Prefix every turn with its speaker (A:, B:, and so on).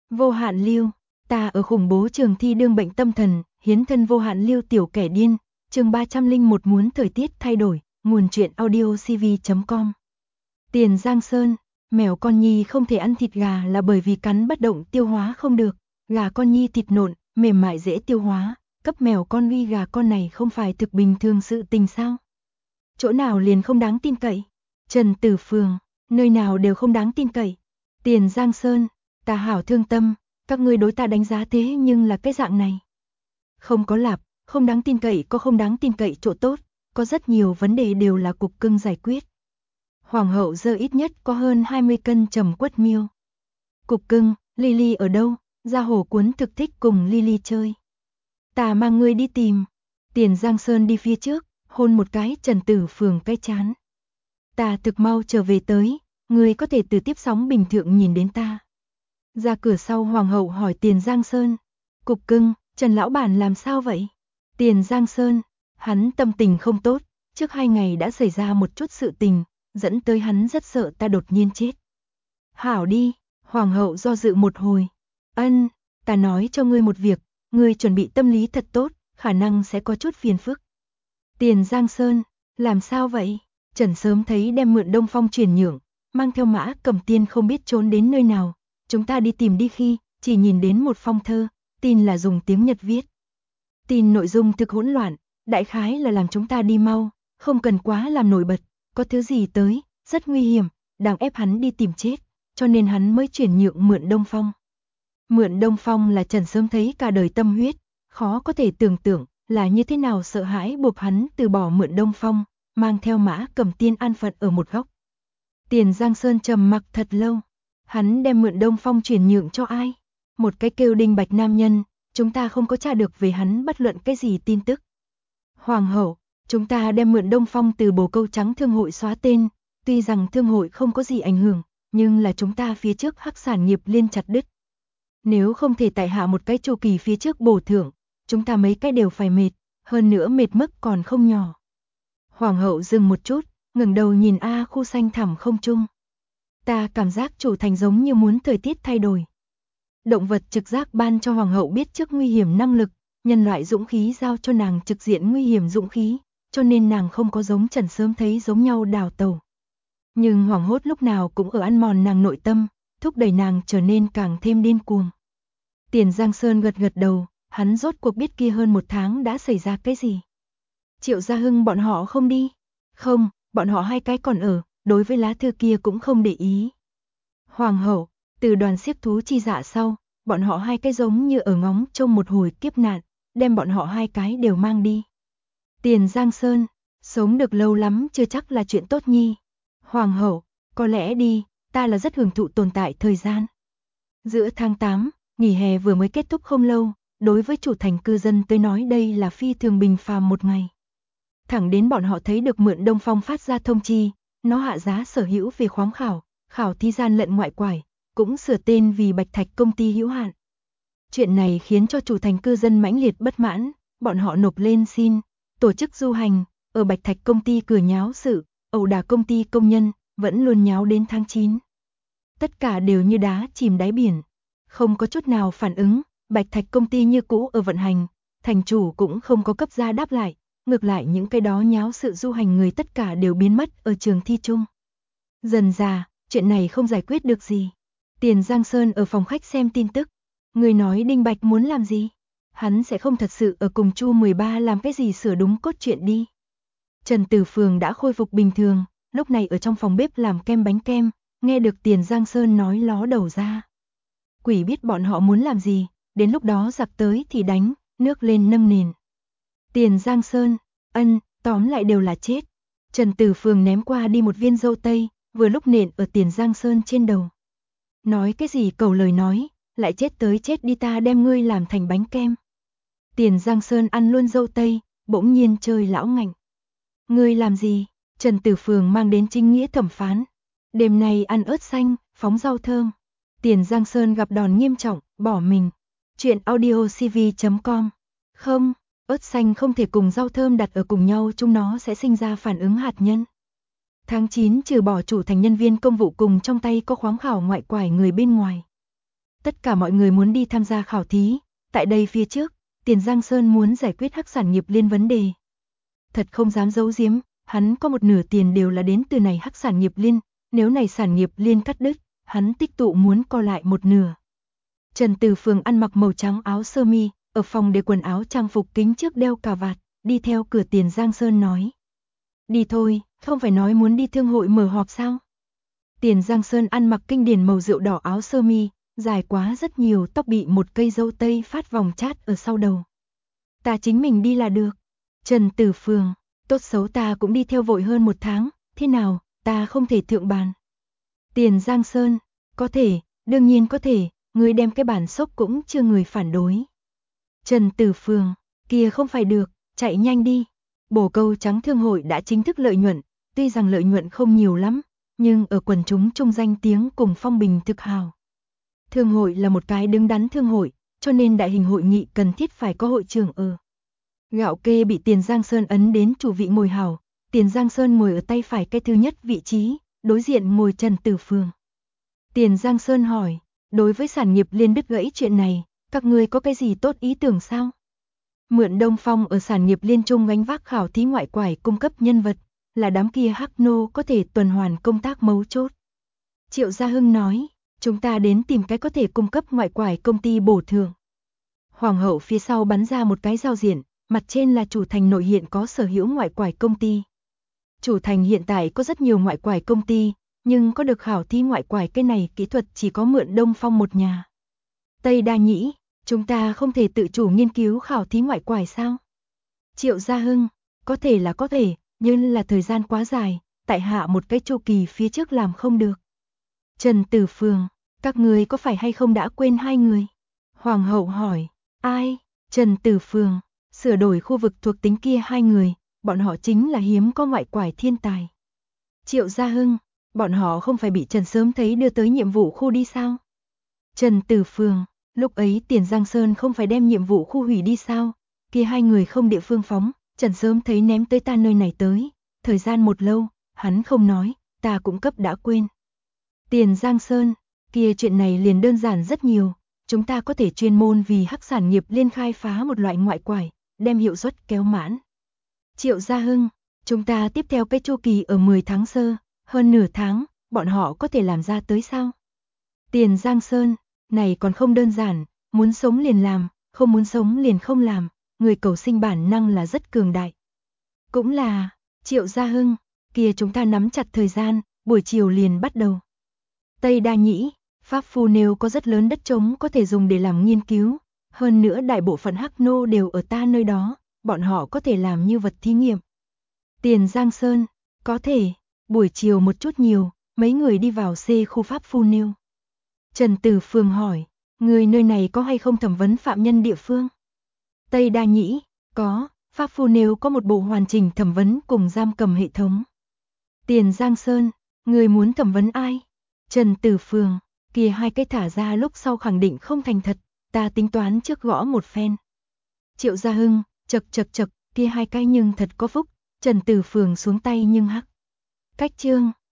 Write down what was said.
A: Vô hạn lưu, ta ở khủng bố trường thi đương bệnh tâm thần, hiến thân vô hạn lưu tiểu kẻ điên, chương 301 muốn thời tiết thay đổi, nguồn truyện audio cv.com. Tiền Giang Sơn, mèo con nhi không thể ăn thịt gà là bởi vì cắn bất động tiêu hóa không được, gà con nhi thịt nộn, mềm mại dễ tiêu hóa, cấp mèo con uy gà con này không phải thực bình thường sự tình sao? Chỗ nào liền không đáng tin cậy? Trần Tử Phường, nơi nào đều không đáng tin cậy. Tiền Giang Sơn, ta hảo thương tâm, các ngươi đối ta đánh giá thế nhưng là cái dạng này. Không có lạp, không đáng tin cậy có không đáng tin cậy chỗ tốt, có rất nhiều vấn đề đều là cục cưng giải quyết. Hoàng hậu giờ ít nhất có hơn 20 cân trầm quất miêu. Cục cưng, Lily ở đâu? Gia Hổ Cuốn thực thích cùng Lily chơi. Ta mang ngươi đi tìm. Tiền Giang Sơn đi phía trước, hôn một cái Trần Tử Phường cái chán. Ta thực mau trở về tới, ngươi có thể từ tiếp sóng bình thường nhìn đến ta. Ra cửa sau Hoàng hậu hỏi Tiền Giang Sơn. Cục cưng, Trần lão bản làm sao vậy? Tiền Giang Sơn, hắn tâm tình không tốt, trước 2 ngày đã xảy ra một chút sự tình, dẫn tới hắn rất sợ ta đột nhiên chết. Hảo đi, Hoàng hậu do dự một hồi. Ân, ta nói cho ngươi một việc, ngươi chuẩn bị tâm lý thật tốt, khả năng sẽ có chút phiền phức. Tiền Giang Sơn, làm sao vậy? Trần sớm thấy đem mượn Đông Phong chuyển nhượng, mang theo Mã Cầm Tiên không biết trốn đến nơi nào, chúng ta đi tìm đi khi, chỉ nhìn đến một phong thơ, tin là dùng tiếng Nhật viết. Tin nội dung thực hỗn loạn, đại khái là làm chúng ta đi mau, không cần quá làm nổi bật, có thứ gì tới, rất nguy hiểm, đang ép hắn đi tìm chết, cho nên hắn mới chuyển nhượng mượn Đông Phong. Mượn Đông Phong là Trần sớm thấy cả đời tâm huyết, khó có thể tưởng tượng là như thế nào sợ hãi buộc hắn từ bỏ mượn Đông Phong, mang theo Mã Cầm Tiên an phận ở một góc. Tiền Giang Sơn trầm mặc thật lâu, hắn đem mượn Đông Phong chuyển nhượng cho ai? Một cái kêu Đinh Bạch nam nhân, chúng ta không có tra được về hắn bất luận cái gì tin tức. Hoàng hậu, chúng ta đem mượn Đông Phong từ bồ câu trắng thương hội xóa tên, tuy rằng thương hội không có gì ảnh hưởng, nhưng là chúng ta phía trước hắc sản nghiệp liên chặt đứt. Nếu không thể tại hạ một cái chu kỳ phía trước bổ thưởng, chúng ta mấy cái đều phải mệt, hơn nữa mệt mức còn không nhỏ. Hoàng hậu dừng một chút, ngẩng đầu nhìn khu xanh thẳm không trung. Ta cảm giác chủ thành giống như muốn thời tiết thay đổi. Động vật trực giác ban cho hoàng hậu biết trước nguy hiểm năng lực, nhân loại dũng khí giao cho nàng trực diện nguy hiểm dũng khí, cho nên nàng không có giống Trần sớm thấy giống nhau đào tẩu. Nhưng hoảng hốt lúc nào cũng ở ăn mòn nàng nội tâm, thúc đẩy nàng trở nên càng thêm điên cuồng. Tiền Giang Sơn gật gật đầu, hắn rốt cuộc biết kia hơn 1 tháng đã xảy ra cái gì. Triệu Gia Hưng bọn họ không đi? Không, bọn họ 2 cái còn ở, đối với lá thư kia cũng không để ý. Hoàng hậu, từ đoàn xiếc thú chi dạ sau, bọn họ 2 cái giống như ở ngóng trông một hồi kiếp nạn, đem bọn họ 2 cái đều mang đi. Tiền Giang Sơn, sống được lâu lắm chưa chắc là chuyện tốt nhi. Hoàng hậu, có lẽ đi, ta là rất hưởng thụ tồn tại thời gian. Giữa tháng 8, nghỉ hè vừa mới kết thúc không lâu, đối với chủ thành cư dân tới nói đây là phi thường bình phàm một ngày. Thẳng đến bọn họ thấy được mượn Đông Phong phát ra thông chi, nó hạ giá sở hữu về khoáng khảo thi gian lận ngoại quải, cũng sửa tên vì Bạch Thạch công ty hữu hạn. Chuyện này khiến cho chủ thành cư dân mãnh liệt bất mãn, bọn họ nộp lên xin, tổ chức du hành, ở Bạch Thạch công ty cửa nháo sự, ẩu đả công ty công nhân, vẫn luôn nháo đến tháng 9. Tất cả đều như đá chìm đáy biển, không có chút nào phản ứng, Bạch Thạch công ty như cũ ở vận hành, thành chủ cũng không có cấp ra đáp lại, ngược lại những cái đó nháo sự du hành người tất cả đều biến mất ở trường thi chung. Dần dà, chuyện này không giải quyết được gì. Tiền Giang Sơn ở phòng khách xem tin tức, người nói Đinh Bạch muốn làm gì? Hắn sẽ không thật sự ở cùng Chu 13 làm cái gì sửa đúng cốt truyện đi. Trần Tử Phường đã khôi phục bình thường, lúc này ở trong phòng bếp làm kem bánh kem, nghe được Tiền Giang Sơn nói ló đầu ra. Quỷ biết bọn họ muốn làm gì, đến lúc đó giặc tới thì đánh, nước lên nâng nền. Tiền Giang Sơn, tóm lại đều là chết. Trần Tử Phường ném qua đi một viên dâu tây, vừa lúc nện ở Tiền Giang Sơn trên đầu. Nói cái gì cầu lời nói, lại chết tới chết đi ta đem ngươi làm thành bánh kem. Tiền Giang Sơn ăn luôn dâu tây, bỗng nhiên chơi lão ngạnh. Ngươi làm gì? Trần Tử Phường mang đến chính nghĩa thẩm phán. Đêm nay ăn ớt xanh, phóng rau thơm. Tiền Giang Sơn gặp đòn nghiêm trọng, bỏ mình. Chuyện audio cv.com. Không, ớt xanh không thể cùng rau thơm đặt ở cùng nhau, chúng nó sẽ sinh ra phản ứng hạt nhân. Tháng 9 trừ bỏ chủ thành nhân viên công vụ cùng trong tay có khoáng khảo ngoại quải người bên ngoài. tất cả mọi người muốn đi tham gia khảo thí, tại đây phía trước, Tiền Giang Sơn muốn giải quyết Hắc Sản Nghiệp Liên vấn đề. Thật không dám giấu giếm, hắn có một nửa tiền đều là đến từ này Hắc Sản Nghiệp Liên, nếu này Sản Nghiệp Liên cắt đứt, hắn tích tụ muốn co lại một nửa. Trần Từ Phường ăn mặc màu trắng áo sơ mi, ở phòng để quần áo trang phục kính trước đeo cà vạt, đi theo cửa Tiền Giang Sơn nói. Đi thôi, không phải nói muốn đi thương hội mở họp sao? Tiền Giang Sơn ăn mặc kinh điển màu rượu đỏ áo sơ mi, dài quá rất nhiều, tóc bị một cây râu tây phát vòng chát ở sau đầu. Ta chính mình đi là được. Trần Tử Phường, tốt xấu ta cũng đi theo vội hơn 1 tháng, thế nào, ta không thể thượng bàn. Tiền Giang Sơn, có thể, đương nhiên có thể, người đem cái bản xốp cũng chưa người phản đối. Trần Tử Phường, kia không phải được, chạy nhanh đi. Bồ Câu Trắng Thương hội đã chính thức lợi nhuận, tuy rằng lợi nhuận không nhiều lắm, nhưng ở quần chúng trung danh tiếng cùng phong bình thực hào. Thương hội là một cái đứng đắn thương hội, cho nên đại hình hội nghị cần thiết phải có hội trưởng ở. Gạo kê bị Tiền Giang Sơn ấn đến chủ vị ngồi hào, Tiền Giang Sơn ngồi ở tay phải cái thứ nhất vị trí, đối diện ngồi Trần Tử Phường. Tiền Giang Sơn hỏi, đối với Sản Nghiệp Liên đứt gãy chuyện này, các ngươi có cái gì tốt ý tưởng sao? Mượn Đông Phong ở Sản Nghiệp Liên trung gánh vác khảo thí ngoại quải cung cấp nhân vật, là đám kia hắc nô có thể tuần hoàn công tác mấu chốt. Triệu Gia Hưng nói, chúng ta đến tìm cái có thể cung cấp ngoại quải công ty bổ thưởng. Hoàng hậu phía sau bắn ra một cái giao diện, mặt trên là chủ thành nội hiện có sở hữu ngoại quải công ty. Chủ thành hiện tại có rất nhiều ngoại quải công ty, nhưng có được khảo thí ngoại quải cái này kỹ thuật chỉ có Mượn Đông Phong một nhà. Tây Đa Nhĩ, chúng ta không thể tự chủ nghiên cứu khảo thí ngoại quải sao? Triệu Gia Hưng, có thể là có thể, nhưng là thời gian quá dài, tại hạ một cái chu kỳ phía trước làm không được. Trần Tử Phường, các người có phải hay không đã quên 2 người? Hoàng hậu hỏi, ai? Trần Tử Phường, sửa đổi khu vực thuộc tính kia 2 người, bọn họ chính là hiếm có ngoại quải thiên tài. Triệu Gia Hưng, bọn họ không phải bị Trần sớm thấy đưa tới nhiệm vụ khu đi sao? Trần Tử Phường, lúc ấy Tiền Giang Sơn không phải đem nhiệm vụ khu hủy đi sao? Kia 2 người không địa phương phóng, Trần sớm thấy ném tới ta nơi này tới, thời gian một lâu, hắn không nói, ta cũng cấp đã quên. Tiền Giang Sơn, kia chuyện này liền đơn giản rất nhiều, chúng ta có thể chuyên môn vì Hắc Sản Nghiệp Liên khai phá một loại ngoại quải, đem hiệu suất kéo mãn. Triệu Gia Hưng, chúng ta tiếp theo cái chu kỳ ở 10 tháng sơ, hơn nửa tháng, bọn họ có thể làm ra tới sao? Tiền Giang Sơn, này còn không đơn giản, muốn sống liền làm, không muốn sống liền không làm, người cầu sinh bản năng là rất cường đại. Cũng là, Triệu Gia Hưng, kia chúng ta nắm chặt thời gian, buổi chiều liền bắt đầu. Tây Đa Nhĩ, Pháp Phu Nêu có rất lớn đất trống có thể dùng để làm nghiên cứu, hơn nữa đại bộ phận hắc nô đều ở ta nơi đó, bọn họ có thể làm như vật thí nghiệm. Tiền Giang Sơn, có thể, buổi chiều một chút nhiều, mấy người đi vào C khu Pháp Phu Nêu. Trần Tử Phường hỏi, người nơi này có hay không thẩm vấn phạm nhân địa phương? Tây Đa Nhĩ, có, Pháp Phu Nêu có một bộ hoàn chỉnh thẩm vấn cùng giam cầm hệ thống. Tiền Giang Sơn, người muốn thẩm vấn ai? Trần Tử Phường, kia 2 cái thả ra lúc sau khẳng định không thành thật, ta tính toán trước gõ một phen. Triệu Gia Hưng, chật, kia 2 cái nhưng thật có phúc, Trần Tử Phường xuống tay nhưng hắc. Cách chương